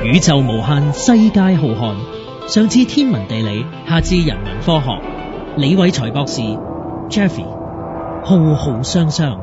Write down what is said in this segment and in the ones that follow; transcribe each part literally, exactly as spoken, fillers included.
宇宙無限，世界浩瀚，上至天文地理，下至人文科學。李偉才博士 Jeffy 浩浩湯湯。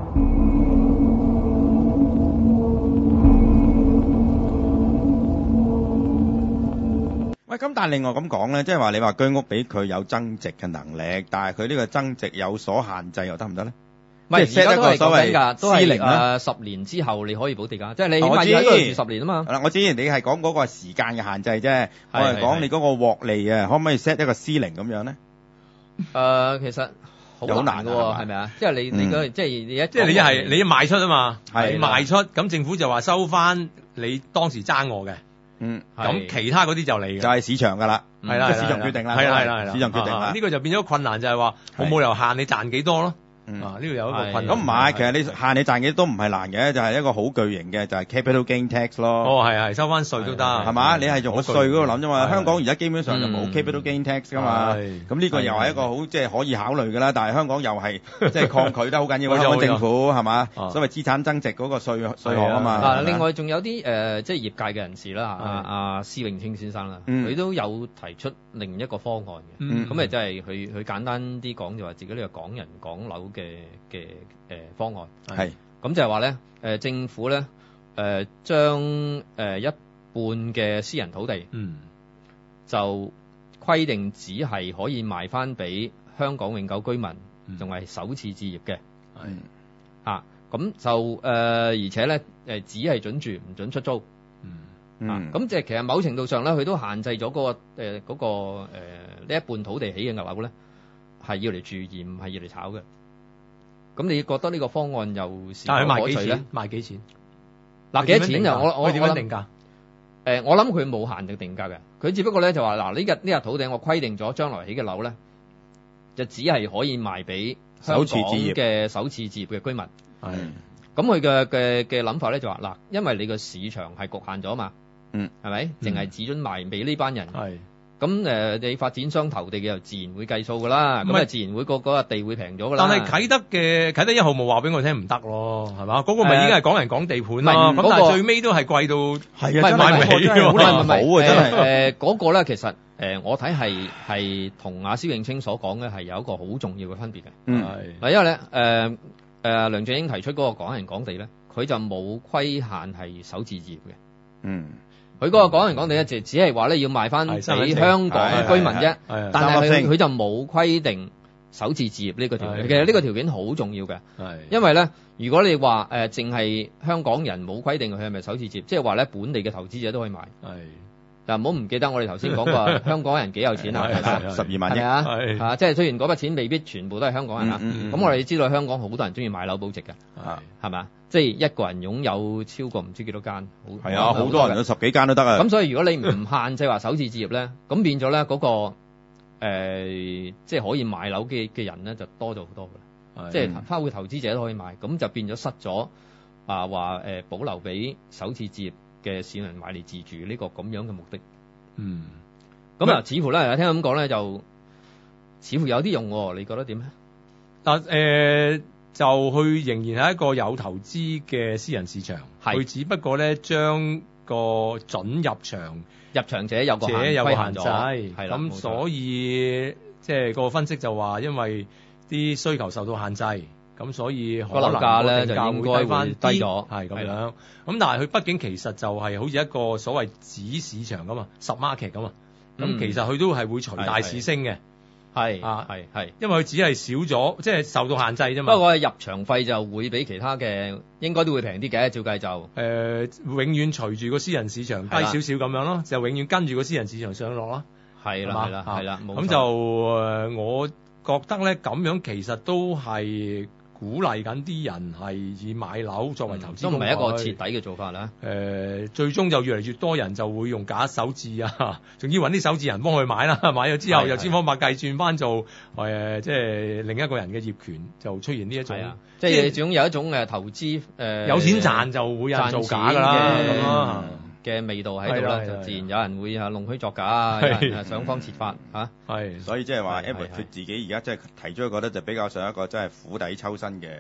喂，咁但係另外咁講咧，即係話你話居屋俾佢有增值嘅能力，但係佢呢個增值有所限制又得唔得咧？ 唔係， 即係 set 一個所謂㗎，都係誒十年之後你可以補地價，即係你起我知碼要喺嗰度住十年啊嘛。 係啦，我知你係講嗰個時間嘅限制啫，我係講你嗰個獲利啊，可唔可以 set 一個 ceiling咁樣咧？ 誒，其實好難㗎喎， 好難啊係咪啊？即係你你嗰即係你一即係你一係你一賣出啊嘛， 係你賣出咁政府就話收翻你當時爭我嘅， 嗯， 咁其他嗰啲就你嘅， 就係市場㗎啦， 係啦， 即係市場決定啦， 係啦係啦係啦， 市場決定啦。 呢個就變咗困難，就係話我冇理由限你賺幾多咯。啊！呢度有一個困難。 咁唔係，其實你限你賺幾多都唔係難嘅，就係一個好巨型嘅，就係 capital gain tax 咯。 哦，係係收翻稅都得， 係嘛？你係用個稅嗰度諗啫嘛。香港而家基本上就冇 capital gain tax 㗎嘛。咁呢個又係一個好即係可以考慮㗎啦。但係香港又係即係抗拒得好緊要，香港政府係嘛？所謂資產增值嗰個稅稅項啊嘛。 啊，另外仲有啲誒，即係業界嘅人士啦，阿阿施永青先生啦，佢都有提出另一個方案嘅。咁誒，即係佢佢簡單啲講就話自己呢個港人港樓嘅嘅。誒方案係咁就係話咧，誒政府咧誒將誒一半嘅私人土地， 嗯， 就規定只係可以賣翻俾香港永久居民，仲係首次置業嘅， 係啊，咁就誒、呃、而且咧誒只係準住唔準出租， 嗯啊，咁即係其實某程度上咧，佢都限制咗嗰、嗰個誒嗰、呃嗰個呢、呃、一半土地起嘅樓咧係要嚟住而唔係要嚟炒嘅。咁你覺得呢個方案又是否可取咧？ 賣幾錢？ 嗱，幾多錢啊？我我點樣定價？ 誒，我諗佢冇限定定價嘅，佢只不過咧就話嗱，呢個呢個土地我規定咗，將來起嘅樓咧就只係可以賣俾香港嘅首次置業嘅居民。 係。 咁佢嘅嘅嘅諗法咧就話嗱，因為你個市場係局限咗嘛， 嗯， 係咪？淨係只准賣俾呢班人。 係。 咁誒，你發展商投地嘅又自然會計數噶啦，咁啊自然會個嗰個地會平咗噶啦。 但係啟德嘅啟德一號冇話俾我聽唔得咯，係嘛？嗰個咪已經係港人港地盤咯。咁但係最尾都係貴到係啊，真係買唔起喎，好難好啊，真係。 誒嗰個咧其實誒我睇係係同阿施永青所講嘅係有一個好重要嘅分別嘅。 嗯， 係。嗱，因為咧誒誒梁振英提出嗰個港人港地咧，佢就冇規限係首次置業嘅。 嗯。 佢嗰個港人港地咧，就只係話咧要賣翻俾香港居民啫，但係佢佢就冇規定首次置業呢個條件。其實呢個條件好重要嘅，因為咧，如果你話誒淨係香港人冇規定佢係咪首次置業，即係話咧本地嘅投資者都可以買。嗱，唔好唔記得我哋頭先講過香港人幾有錢啊， 十二萬億啊，啊，即係雖然嗰筆錢未必全部都係香港人啊，咁我哋知道香港好多人中意買樓保值嘅，係咪啊？即係一個人擁有超過唔知幾多間， 係啊，好多人有十幾間都得啊。 咁所以如果你唔限制話首次置業咧，咁變咗咧嗰個誒、呃，即係可以買樓嘅嘅人咧就多咗好多嘅，即係包括投資者都可以買，咁就變咗失咗啊話誒保留俾首次置業嘅市民買嚟自住呢個咁樣嘅目的。 嗯， 咁啊，似乎咧聽咁講咧就似乎有啲用喎，你覺得點咧？ 但誒。呃就去仍然係一個有投資嘅私人市場，佢只不過咧將個准入場入場者有個限有個限制， 係啦。 咁所以即係個分析就話，因為啲需求受到限制，咁所以可能個樓價咧就應該會低咗，係咁樣。咁但係佢畢竟其實就係好似一個所謂子市場咁嘛，submarket咁嘛，咁、嗯、其實佢都係會隨大市升嘅。 係啊，係係， 因為佢只係少咗，即係受到限制啫嘛。 不過入場費就會比其他嘅應該都會平啲嘅，照計就誒、 呃，永遠隨住個私人市場低少少咁樣咯，就永遠跟住個私人市場上落咯。 係啦，係啦，係啦， 咁就誒、呃，我覺得咧咁樣其實都係鼓勵緊啲人係以買樓作為投資， 都唔係一個徹底嘅做法啦。 誒、呃，最終就越嚟越多人就會用假手指啊，仲要揾啲手指人幫佢買啦，買咗之後又千方百計轉翻做誒、呃，即係另一個人嘅業權，就出現呢一種， 即係總有一種誒投資誒、呃、 有錢賺就會有人做假㗎啦，咁咯。 嘅味道喺度啦，就自然有人會啊弄虛作假啊，有人啊想方設法嚇。 係，所以即係話 Edward 佢自己而家即係提出，覺得就比較上一個真係釜底抽薪嘅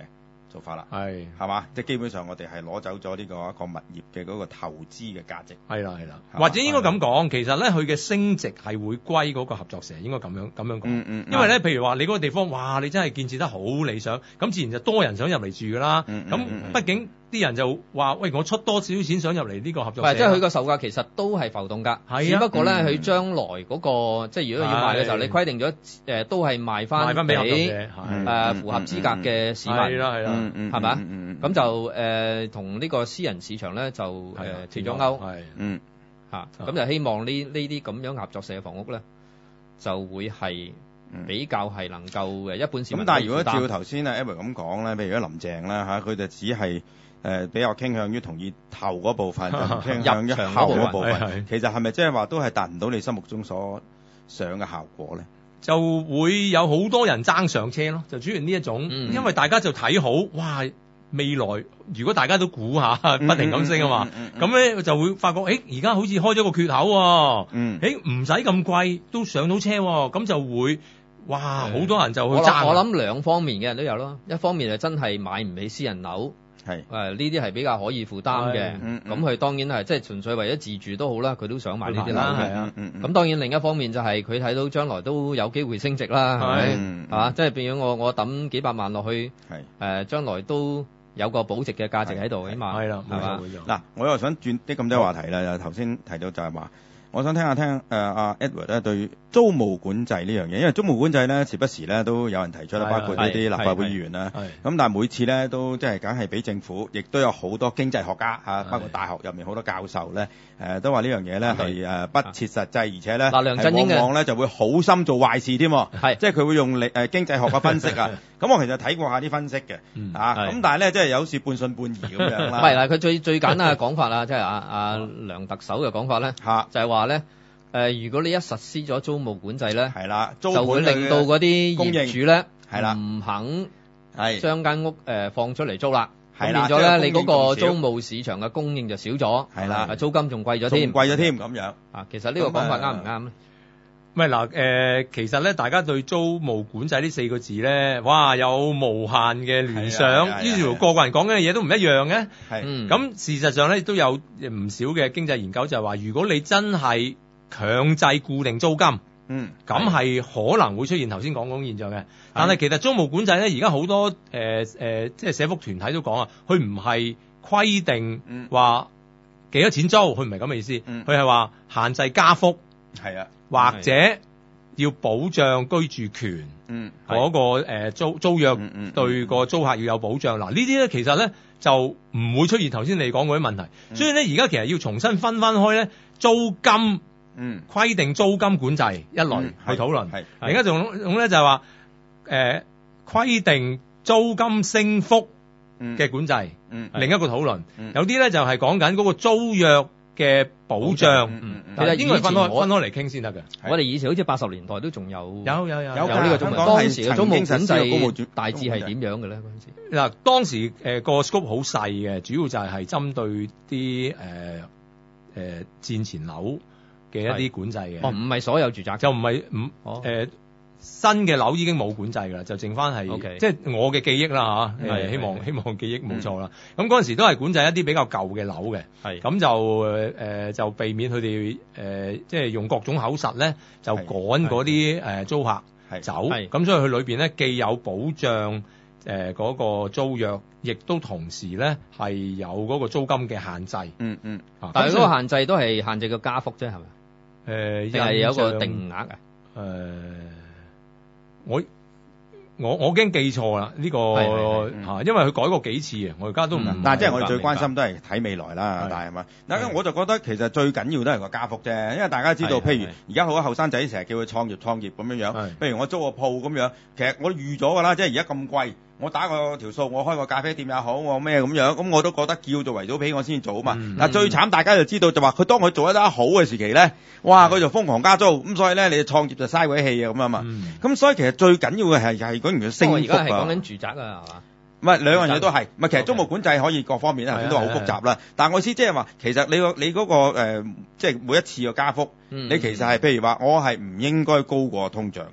做法啦， 係係嘛？即係基本上我哋係攞走咗呢個一個物業嘅嗰個投資嘅價值。 係啦係啦，或者應該咁講，其實咧佢嘅升值係會歸嗰個合作社，應該咁樣咁樣講。 嗯嗯。 因為咧，譬如話你嗰個地方，哇！你真係建設得好理想，咁自然就多人想入嚟住噶啦。咁、嗯嗯嗯、畢竟啲人就話：喂，我出多少錢想入嚟呢個合作社？ 即係佢個售價其實都係浮動㗎。係啊。只不過咧，佢、嗯、將來嗰、那個即係如果要賣嘅時候，你規定咗誒、呃、都係賣翻俾誒符合資格嘅市民。係啦係啦，係咪啊？咁就誒同呢個私人市場咧就誒脫咗鈎。係嗯嚇，咁就希望呢呢啲咁樣合作社嘅房屋咧，就會係。比較係能夠誒一般市民。咁但係如果照頭先啊 Edward 咁講咧，譬如果林鄭啦嚇，佢就只係誒比較傾向於同意頭嗰部分，就唔傾向於後嗰部分。其實係咪即係話都係達唔到你心目中所想嘅效果咧？ 就會有好多人爭上車咯，就主要呢一種，嗯、因為大家就睇好，哇！未來如果大家都估下，不停咁升啊嘛，咁、嗯、咧、嗯嗯、就會發覺，誒而家好似開咗個缺口喎、啊，誒唔使咁貴都上到車喎、啊，咁就會。哇！好多人就去爭。我諗兩方面嘅人都有咯，一方面就真係買唔起私人樓，係誒呢啲係比較可以負擔嘅。咁佢、嗯、當然係即係純粹為咗自住都好啦，佢都想買呢啲樓嘅。係啊，咁、嗯嗯、當然另一方面就係佢睇到將來都有機會升值啦，係咪？係嘛、嗯，即係變咗我我抌幾百萬落去，係誒、呃、將來都有個保值嘅價值喺度，起碼係啦，係嘛？ 嗱，我又想轉啲咁多話題啦。頭先提到就係話。我想聽下聽誒阿 Edward 咧對租務管制呢樣嘢，因為租務管制咧時不時咧都有人提出啦，包括呢啲立法會議員啦。咁但係每次咧都即係梗係俾政府，亦都有好多經濟學家嚇，包括大學入面好多教授咧誒都話呢樣嘢咧係誒不切實際，而且咧係往往咧就會好心做壞事添。係即係佢會用嚟誒經濟學嘅分析啊。咁我其實睇過下啲分析嘅啊，咁但係咧即係有時半信半疑咁樣啦。 唔係啦，佢最最簡單嘅講法啦，即係阿阿梁特首嘅講法咧，就係話。話咧，誒，如果你一實施咗租務管制咧，係啦，就會令到嗰啲業主咧，係啦，唔肯係將間屋誒放出嚟租啦，係啦，變咗咧，你嗰個租務市場嘅供應就少咗，係啦，租金仲貴咗添， 貴咗添咁樣啊。其實呢個講法啱唔啱咧？ 唔係嗱，誒，其實咧，大家對租務管制呢四個字咧，哇，有無限嘅聯想，於是乎個個人講緊嘅嘢都唔一樣嘅。係，咁事實上咧，都有唔少嘅經濟研究就係話，如果你真係強制固定租金，嗯，咁係可能會出現頭先講嗰種現象嘅。但係其實租務管制咧，而家好多誒誒，即係社福團體都講啊，佢唔係規定話幾多錢租，佢唔係咁嘅意思，佢係話限制加幅。係啊。或者要保障居住權，嗯，嗰、那個誒、呃、租租約對個租客要有保障。嗱、嗯嗯嗯、呢啲咧其實咧就唔會出現頭先你講嗰啲問題。嗯、所以咧而家其實要重新分翻開咧租金，嗯，規定租金管制一類去討論。係、嗯，另一種種咧就係話誒規定租金升幅嘅管制，嗯，另一個討論。嗯、有啲咧就係講緊嗰個租約嘅保障，嗯嗯、其實應該分開分開嚟傾先得嘅。 我哋以前好似八十年代都仲有有有有有呢個中文。當時嘅租務管制大致係點樣嘅咧？嗰陣時嗱，當時誒、呃、個 scope 好細嘅，主要就係針對啲誒誒戰前樓嘅一啲管制嘅。 哦，唔係所有住宅， 就唔係唔誒新嘅樓已經冇管制㗎啦，就剩翻係、okay. 即係我嘅記憶啦嚇，誒希望希望記憶冇錯啦。咁嗰陣時都係管制一啲比較舊嘅樓嘅，咁就誒、呃、就避免佢哋誒即係用各種口實咧，就趕嗰啲誒租客走。咁所以佢裏邊咧既有保障誒嗰、呃那個租約，亦都同時咧係有嗰個租金嘅限制。嗯嗯，啊、 但係嗰個限制都係限制個加幅啫，係咪？誒，定係有個定額啊？誒、 呃。我我我驚記錯啦呢、這個嚇，因為佢改過幾次啊，我而家都唔、嗯。 但係即係我哋最關心都係睇未來啦，但係嘛，嗱我就覺得其實最緊要都係個加幅啫，因為大家知道，譬如而家好多後生仔成日叫佢創業創業咁樣樣，譬如我租個鋪咁樣，其實我預咗㗎啦，即係而家咁貴。我打個條數，我開個咖啡店也好，我咩咁樣，咁我都覺得叫做圍到皮我先做啊嘛。嗱、嗯、最慘大家就知道就話佢當佢做得得好嘅時期咧，哇佢就瘋狂加租，咁所以咧你創業就嘥鬼氣啊咁啊嘛。咁、嗯、所以其實最緊要嘅係係嗰樣升幅啊。而家係講緊住宅啊，係嘛？ 唔係兩樣嘢都係，唔係其實租務管制可以各方面咧，頭先都話好複雜啦。但係我意思即係話，其實你個你嗰個誒，即係每一次嘅加幅，嗯、你其實係譬如話，我係唔應該高過通脹嘅。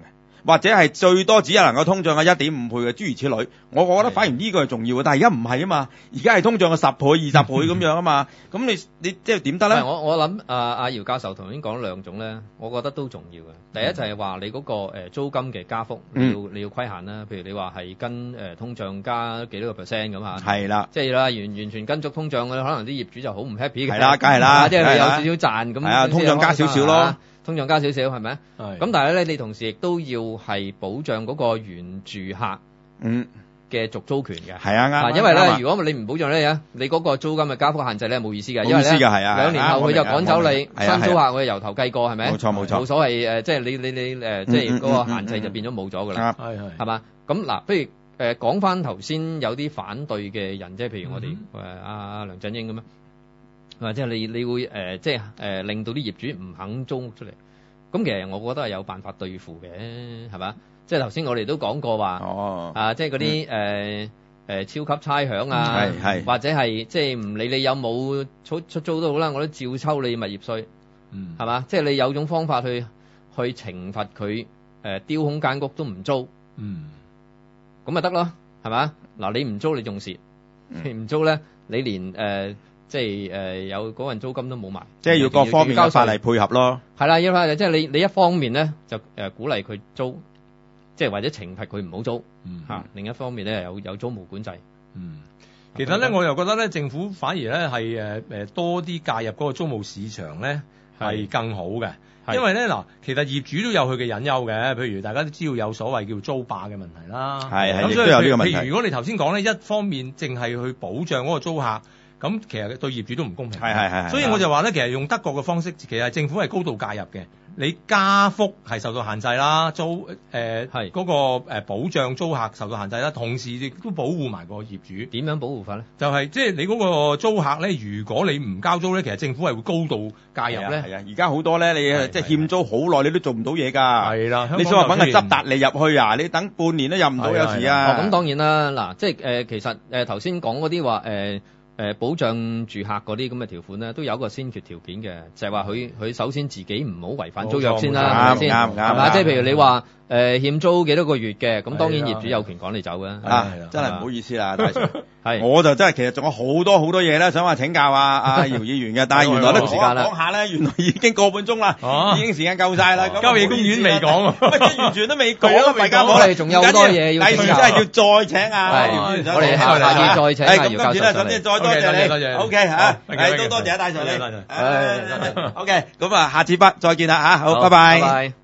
或者係最多只係能夠通脹嘅一點五倍嘅，諸如此類。我我覺得反而呢個係重要嘅，但係而家唔係啊嘛，而家係通脹嘅十倍、二十倍咁樣啊嘛，咁你你即係點得咧？ 我我諗啊阿姚教授頭先講兩種咧，我覺得都重要嘅。第一就係話你嗰個誒租金嘅加幅，你要你要規限啦。譬如你話係跟誒通脹加幾多個 percent 咁啊？ 係啦， 即係啦，完完全跟足通脹嘅，可能啲業主就好唔 happy 嘅。 係啦，梗係啦， 即係有少少賺咁。係啊，通脹加少少咯， 通脹加少少係咪？係。咁但係咧，你同時亦都要係保障嗰個原住客嗯嘅續租權嘅。係啊，啱。因為咧，如果你唔保障咧，你嗰個租金嘅加幅限制咧冇意思嘅。冇意思嘅係啊。兩年後佢就趕走你新租客，佢由頭計過係咪？冇錯冇錯。冇所謂誒，即係你你你誒，即係嗰個限制就變咗冇咗㗎啦。係係。係嘛？咁嗱，不如誒講翻頭先有啲反對嘅人，即係譬如我哋誒阿梁振英咁樣，或者你你會誒即係誒令到啲業主唔肯租屋出嚟。咁其實我覺得係有辦法對付嘅，係嘛？即係頭先我哋都講過話，哦、啊，即係嗰啲誒誒超級差餉啊，係係或者係即係唔理你有冇出出租都好啦，我都照抽你物業稅，嗯，係嘛？即係你有種方法去去懲罰佢誒丟空間屋都唔租，嗯，咁咪得咯，係嘛？嗱，你唔租你仲蝕，你唔租咧，你連誒。呃即係誒、呃、有嗰份租金都冇埋， 即係要各方面嘅法例配合咯。 係啦，要法例即係你你一方面咧就誒、呃、鼓勵佢租，即係或者懲罰佢唔好租，嚇、嗯啊。另一方面咧有有租務管制。嗯， 其實咧我又覺得咧政府反而咧係誒誒多啲介入嗰個租務市場咧係更好嘅，因為咧嗱其實業主都有佢嘅隱憂嘅，譬如大家都知道有所謂叫租霸嘅問題啦。係係，亦都有呢個問題。譬如如果你頭先講咧，一方面淨係去保障嗰個租客。咁其實對業主都唔公平，係係係，所以我就話咧，其實用德國嘅方式，其實政府係高度介入嘅。你加幅係受到限制啦，租誒係嗰個誒保障租客受到限制啦，同時亦都保護埋個業主。 點樣保護法咧？ 就係即係你嗰個租客咧，如果你唔交租咧，其實政府係會高度介入咧。 係啊，而家好多咧，你即係欠租好耐，你都做唔到嘢㗎。係啦，你想話揾個執達吏入去啊？你等半年都入唔到，有時啊。 咁當然啦，嗱，即係誒，其實誒頭先講嗰啲話誒。誒保障住客嗰啲咁嘅條款咧，都有一個先決條件嘅，就係話佢佢首先自己唔好違反租約先啦，係咪先？啱啱係嘛？即係譬如你話誒欠租幾多個月嘅，咁當然業主有權趕你走嘅。 啊，真係唔好意思啦，大 Sir。係，我就真係其實仲有好多好多嘢咧，想話請教啊阿姚議員嘅，但係原來都時間啦，講下咧，原來已經個半鐘啦，已經時間夠晒啦。 郊野公園未講， 乜完全都未講，大家我哋仲有好多嘢要請教。 第二真係要再請啊姚議員， 我哋下下次再請啊姚教授上嚟。 多謝你，多謝 O K 嚇，誒都多謝啊，大 Sir 你，誒 O K，咁啊，下次不再見啦嚇，好，拜拜。